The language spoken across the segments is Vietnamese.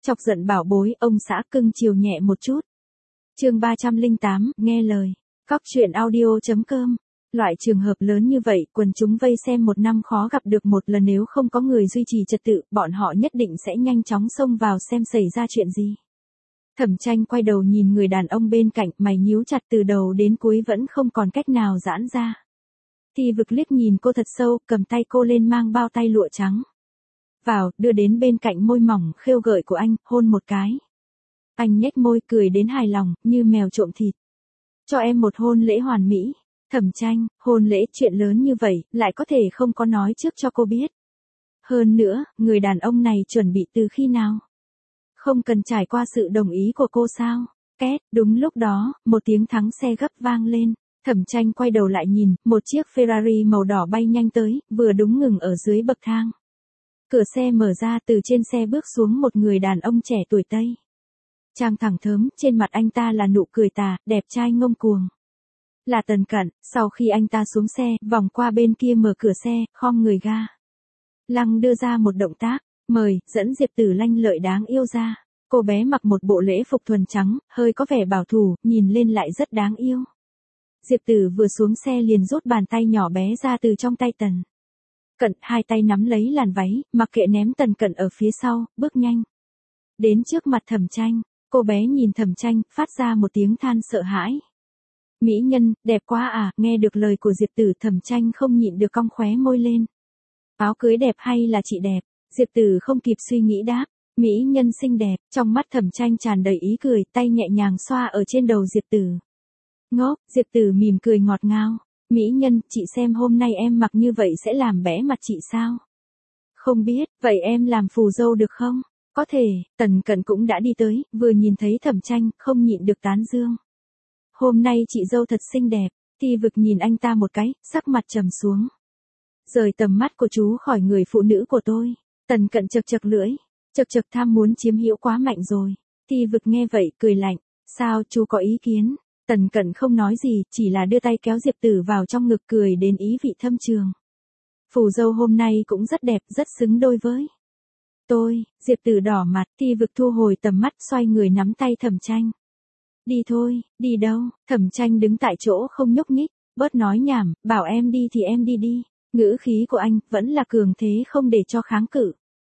Chọc giận bảo bối, ông xã cưng chiều nhẹ một chút. Chương 308, nghe lời. Cóc truyện audio.com. Loại trường hợp lớn như vậy, quần chúng vây xem một năm khó gặp được một lần, nếu không có người duy trì trật tự, bọn họ nhất định sẽ nhanh chóng xông vào xem xảy ra chuyện gì. Thẩm Tranh quay đầu nhìn người đàn ông bên cạnh, mày nhíu chặt từ đầu đến cuối vẫn không còn cách nào giãn ra. Thì vực liếc nhìn cô thật sâu, cầm tay cô lên mang bao tay lụa trắng vào, đưa đến bên cạnh môi mỏng khêu gợi của anh, hôn một cái. Anh nhếch môi cười đến hài lòng, như mèo trộm thịt. Cho em một hôn lễ hoàn mỹ. Thẩm Tranh, hôn lễ chuyện lớn như vậy, lại có thể không có nói trước cho cô biết. Hơn nữa, người đàn ông này chuẩn bị từ khi nào? Không cần trải qua sự đồng ý của cô sao? Két, đúng lúc đó, một tiếng thắng xe gấp vang lên. Thẩm Tranh quay đầu lại nhìn, một chiếc Ferrari màu đỏ bay nhanh tới, vừa đúng ngừng ở dưới bậc thang. Cửa xe mở ra, từ trên xe bước xuống một người đàn ông trẻ tuổi Tây. Trang thẳng thớm, trên mặt anh ta là nụ cười tà, đẹp trai ngông cuồng. Là Tần Cận. Sau khi anh ta xuống xe, vòng qua bên kia mở cửa xe, khom người ga. Lăng đưa ra một động tác, mời, dẫn Diệp Tử lanh lợi đáng yêu ra. Cô bé mặc một bộ lễ phục thuần trắng, hơi có vẻ bảo thủ, nhìn lên lại rất đáng yêu. Diệp Tử vừa xuống xe liền rút bàn tay nhỏ bé ra từ trong tay Tần Cận, hai tay nắm lấy làn váy, mặc kệ ném Tần Cận ở phía sau, bước nhanh đến trước mặt Thẩm Tranh. Cô bé nhìn Thẩm Tranh, phát ra một tiếng than sợ hãi. Mỹ nhân, đẹp quá à, nghe được lời của Diệp Tử, Thẩm Tranh không nhịn được cong khóe môi lên. Áo cưới đẹp hay là chị đẹp? Diệp Tử không kịp suy nghĩ đáp. Mỹ nhân xinh đẹp, trong mắt Thẩm Tranh tràn đầy ý cười, tay nhẹ nhàng xoa ở trên đầu Diệp Tử. Ngốc, Diệp Tử mỉm cười ngọt ngào. Mỹ nhân, chị xem hôm nay em mặc như vậy sẽ làm bẽ mặt chị sao? Không biết, vậy em làm phù dâu được không? Có thể. Tần Cận cũng đã đi tới, vừa nhìn thấy Thẩm Tranh, không nhịn được tán dương. Hôm nay chị dâu thật xinh đẹp. Thi vực nhìn anh ta một cái, sắc mặt trầm xuống. Rời tầm mắt của chú khỏi người phụ nữ của tôi. Tần Cận chật chật lưỡi. Chật chật, tham muốn chiếm hữu quá mạnh rồi. Thi vực nghe vậy, cười lạnh. Sao, chú có ý kiến? Tần Cận không nói gì, chỉ là đưa tay kéo Diệp Tử vào trong ngực, cười đến ý vị thâm trường. Phù dâu hôm nay cũng rất đẹp, rất xứng đôi với tôi. Diệp Tử đỏ mặt, Thi vực thu hồi tầm mắt, xoay người nắm tay Thẩm Tranh. Đi thôi. Đi đâu? Thẩm Tranh đứng tại chỗ không nhúc nhích. Bớt nói nhảm, bảo em đi thì em đi đi. Ngữ khí của anh vẫn là cường thế, không để cho kháng cự.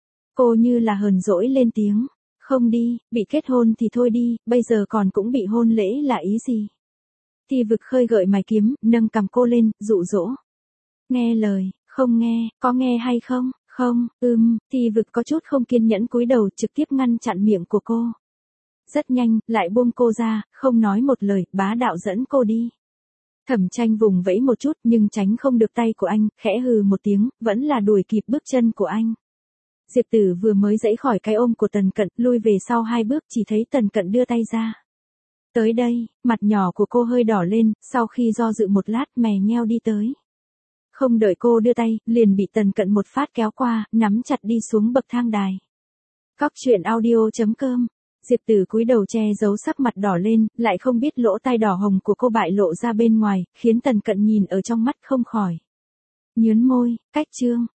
Cô như là hờn dỗi lên tiếng. Không đi, bị kết hôn thì thôi đi, bây giờ còn cũng bị hôn lễ là ý gì? Thi vực khơi gợi mày kiếm, nâng cằm cô lên, dụ dỗ. Nghe lời. Không nghe, có nghe hay không? Không. Thi vực có chút không kiên nhẫn cúi đầu, trực tiếp ngăn chặn miệng của cô. Rất nhanh, lại buông cô ra, không nói một lời, bá đạo dẫn cô đi. Thẩm Tranh vùng vẫy một chút nhưng tránh không được tay của anh, khẽ hừ một tiếng, vẫn là đuổi kịp bước chân của anh. Diệp Tử vừa mới giãy khỏi cái ôm của Tần Cận, lui về sau 2 bước, chỉ thấy Tần Cận đưa tay ra. Tới đây, mặt nhỏ của cô hơi đỏ lên, sau khi do dự một lát, mè nheo đi tới. Không đợi cô đưa tay, liền bị Tần Cận một phát kéo qua, nắm chặt đi xuống bậc thang đài. Cóc truyện audio.com. Diệp Tử cúi đầu che giấu sắc mặt đỏ lên, lại không biết lỗ tai đỏ hồng của cô bại lộ ra bên ngoài, khiến Tần Cận nhìn ở trong mắt không khỏi nhướng môi. Cách chương